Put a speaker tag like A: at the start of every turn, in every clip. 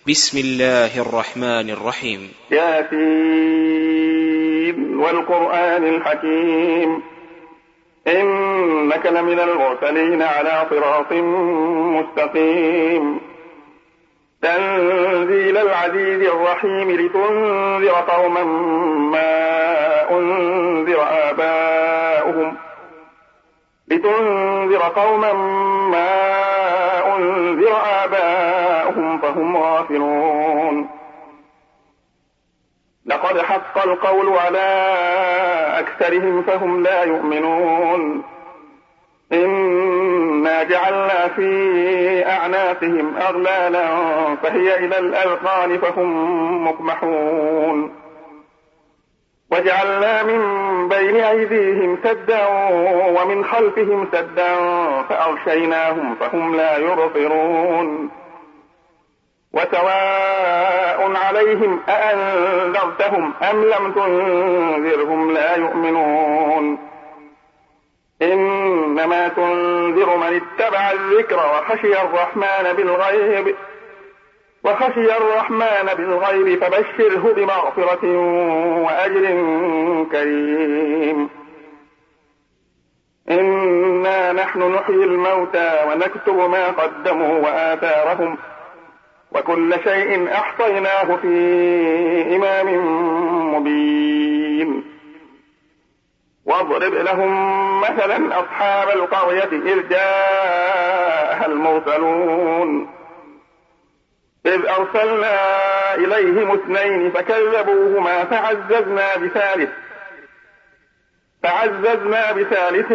A: بسم الله الرحمن الرحيم.
B: ياسين والقرآن الحكيم إنك لمن المرسلين على صراط مستقيم تنزيل العزيز الرحيم لتنذر قوما ما أنذر آباؤهم فهم غافلون. لقد حق القول على أكثرهم فهم لا يؤمنون. إنا جعلنا في أعناقهم أغلالا فهي إلى الأذقان فهم مقمحون. وجعلنا من بين أيديهم سدا ومن خلفهم سدا فأغشيناهم فهم لا يبصرون. وسواء عليهم أأنذرتهم أم لم تنذرهم لا يؤمنون. إنما تنذر من اتبع الذكر وخشي الرحمن بالغيب فبشره بمغفرة وأجر كريم. إنا نحن نحيي الموتى ونكتب ما قدموا وآثارهم وكل شيء أحصيناه في إمام مبين. واضرب لهم مثلا أصحاب القرية إذ جاءها المرسلون إذ أرسلنا إليهم 2 فكذبوهما فعززنا بثالث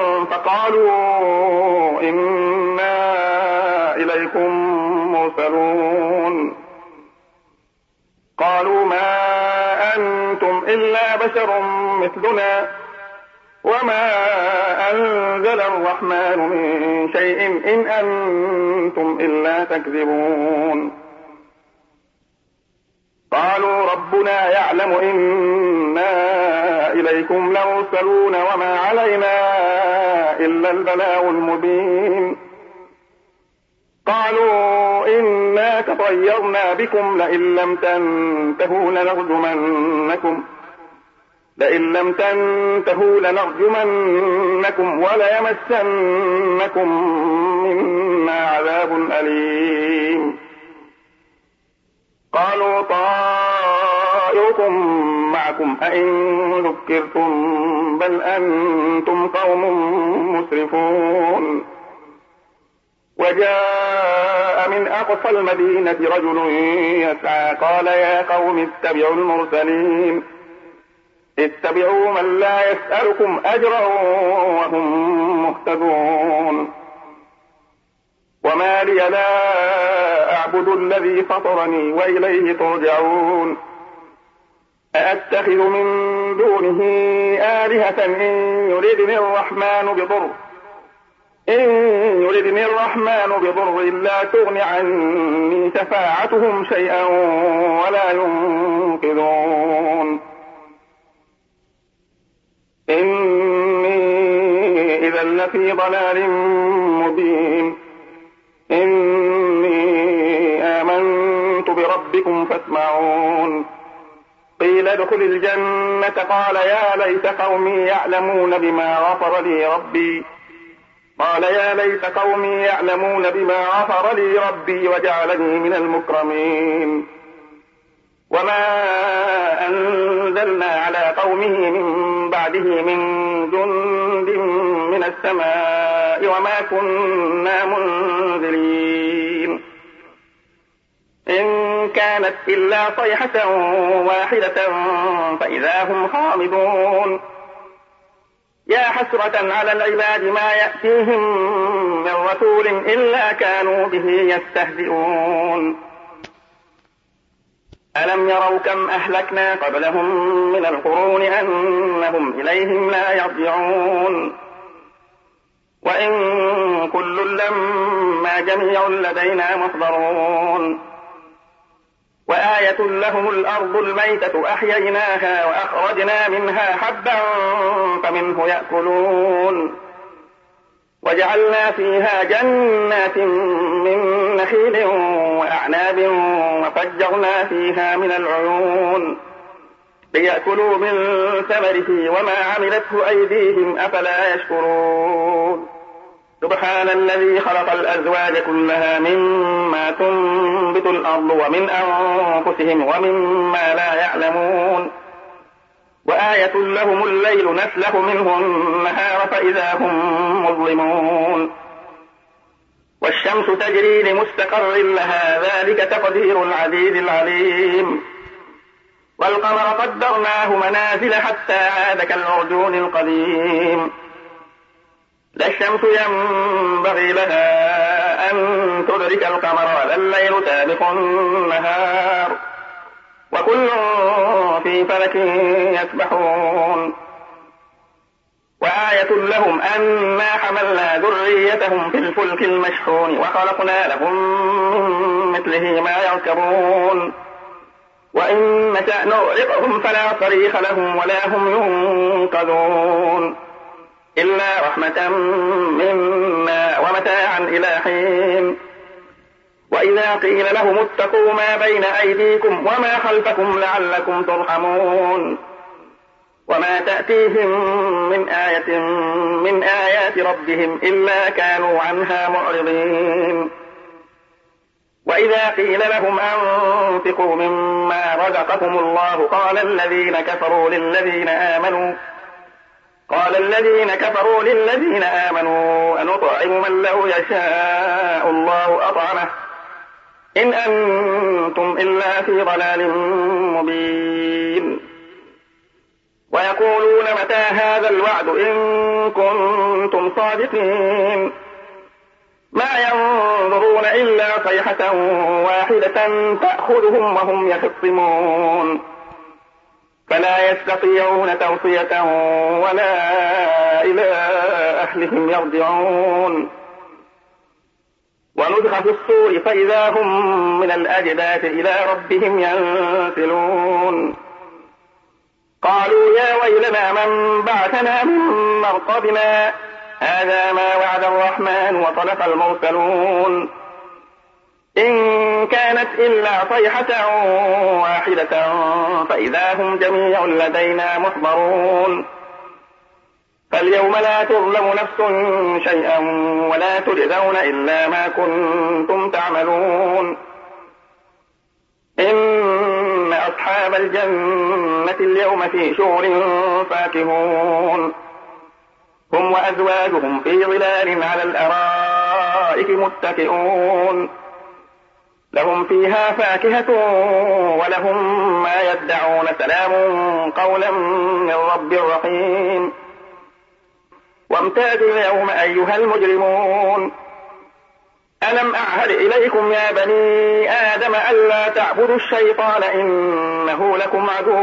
B: فقالوا إنا إليكم مرسلون. قالوا ما أنتم إلا بشر مثلنا وما أنزل الرحمن من شيء إن أنتم إلا تكذبون. قالوا ربنا يعلم إنا إليكم لمرسلون وما علينا إلا البلاغ المبين. قالوا إنا تطيرنا بكم لئن لم تنتهوا لنرجمنكم وليمسنكم منا عذاب أليم. قالوا طائركم معكم أئن ذكرتم بل أنتم قوم مسرفون. وجاء من أقصى المدينة رجل يسعى قال يا قوم اتبعوا المرسلين اتبعوا من لا يسألكم أجرا وهم مهتدون. وما لي لا أعبد الذي فطرني وإليه ترجعون. أأتخذ من دونه آلهة إن يردني الرحمن بضر لا تغن عني شفاعتهم شيئا ولا ينقذون. إني إذا لفي ضلال مبين. إني آمنت بربكم فاسمعون. قيل ادخل الجنة قال يا ليت قومي يعلمون بما غفر لي ربي وجعلني من المكرمين. وما أنزلنا على قومه من بعده من جند من السماء وما كنا منزلين. إن كانت إلا صيحة واحدة فإذا هم خامدون. يا حسرة على العباد ما يأتيهم من رسول إلا كانوا به يستهزئون. ألم يروا كم أهلكنا قبلهم من القرون أنهم إليهم لا يرجعون. وإن كل لما جميع لدينا محضرون. وآية لهم الأرض الميتة أحييناها وأخرجنا منها حبا فمنه يأكلون. وجعلنا فيها جنات من نخيل وأعناب وفجرنا فيها من العيون ليأكلوا من ثمره وما عملته أيديهم أفلا يشكرون سبحان الذي خلق الأزواج كلها مما تنبت الأرض ومن أنفسهم ومما لا يعلمون وآية لهم الليل نسلخ منه النهار فإذا هم مظلمون والشمس تجري لمستقر لها ذلك تقدير العزيز العليم والقمر قدرناه منازل حتى عاد كالعرجون القديم لا الشمس ينبغي لها أن تدرك القمر ولا الليل سابق النهار وكل في فلك يسبحون وآية لهم أنا حملنا ذريتهم في الفلك المشحون وخلقنا لهم من مثله ما يركبون وإن نشأ نغرقهم فلا صريخ لهم ولا هم ينقذون إلا رحمة منا ومتاعا إلى حين وإذا قيل لهم اتقوا ما بين أيديكم وما خلفكم لعلكم ترحمون وما تأتيهم من آية من آيات ربهم إلا كانوا عنها معرضين وإذا قيل لهم أنفقوا مما رزقكم الله قال الذين كفروا للذين آمنوا أنطعم من لو يشاء الله أطعمه إن أنتم إلا في ضلال مبين ويقولون متى هذا الوعد إن كنتم صادقين ما ينظرون إلا صيحة واحدة تأخذهم وهم يخصمون فلا يستطيعون توصية ولا إلى أهلهم يرجعون ونفخ في الصور فإذا هم من الأجداث إلى ربهم ينسلون قالوا يا ويلنا من بعثنا من مرقدنا هذا ما وعد الرحمن وصدق المرسلون إن كانت إلا صيحة واحدة فإذا هم جميع لدينا محضرون فاليوم لا تظلم نفس شيئا ولا تجزون إلا ما كنتم تعملون إن أصحاب الجنة اليوم في شغل فاكهون هم وأزواجهم في ظلال على الأرائك متكئون لهم فيها فاكهة ولهم ما يدعون سلام قولا من رب رحيم وامتازوا اليوم أيها المجرمون ألم أعهد إليكم يا بني آدم ألا تعبدوا الشيطان إنه لكم عدو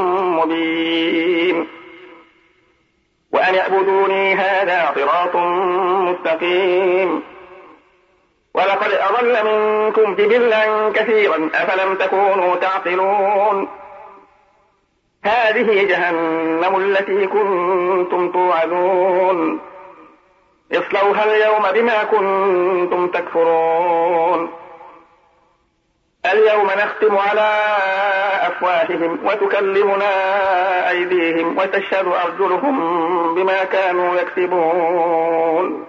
B: مبين وأن اعبدوني هذا صراط مستقيم ولقد أضل منكم جبلا كثيرا أفلم تكونوا تعقلون هذه جهنم التي كنتم توعدون اصلوها اليوم بما كنتم تكفرون اليوم نختم على أفواههم وتكلمنا أيديهم وتشهد أرجلهم بما كانوا يكسبون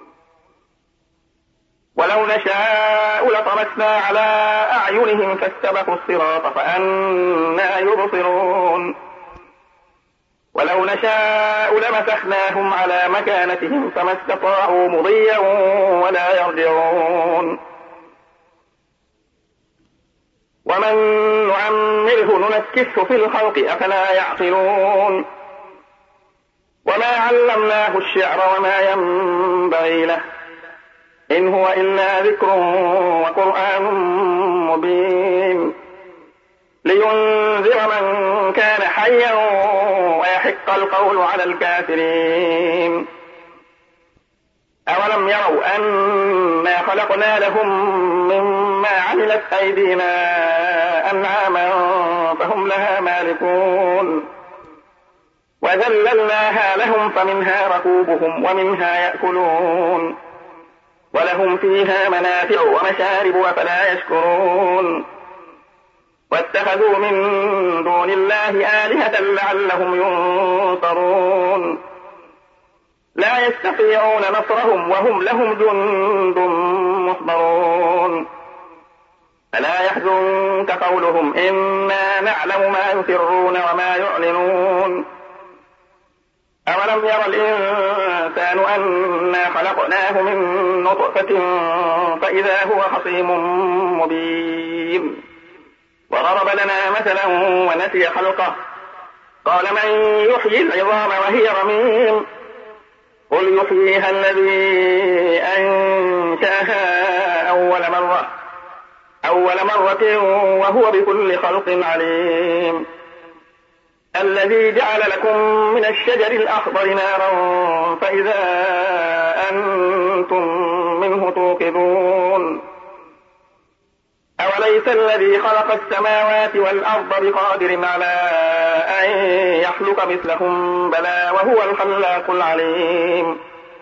B: ولو نشاء لطمسنا على أعينهم فاستبقوا الصراط فأنى يبصرون ولو نشاء لمسخناهم على مكانتهم فما استطاعوا مضيا ولا يرجعون ومن نعمره ننكسه في الخلق أفلا يعقلون وما علمناه الشعر وما ينبغي له إن هو إلا ذكر وقرآن مبين لينذر من كان حيا ويحق القول على الكافرين أولم يروا أنا خلقنا لهم مما عملت أيدينا أنعاما فهم لها مالكون وذللناها لهم فمنها ركوبهم ومنها يأكلون ولهم فيها منافع ومشارب أفلا يشكرون واتخذوا من دون الله آلهة لعلهم ينصرون لا يستطيعون نصرهم وهم لهم جند محضرون ألا يحزنك قولهم إنا نعلم ما يسرون وما يعلنون أولم ير الإنسان أنا خلقناه من نطفة فإذا هو خصيم مبين وضرب لنا مثلا ونسي خلقه قال من يحيي العظام وهي رميم قل يحييها الذي أنشاها أول مرة وهو بكل خلق عليم الذي جعل لكم من الشجر الأخضر نارا فإذا أنتم منه توقدون أوليس الذي خلق السماوات والأرض بقادر على أن يخلق مثلهم بلى وهو الخلاق العليم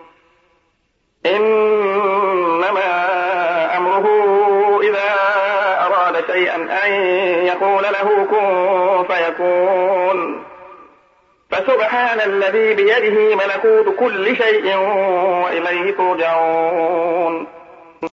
B: إنما أمره إذا أراد شيئا أن يقول له كن فيكون فسبحان الذي بيده ملكوت كل شيء وإليه ترجعون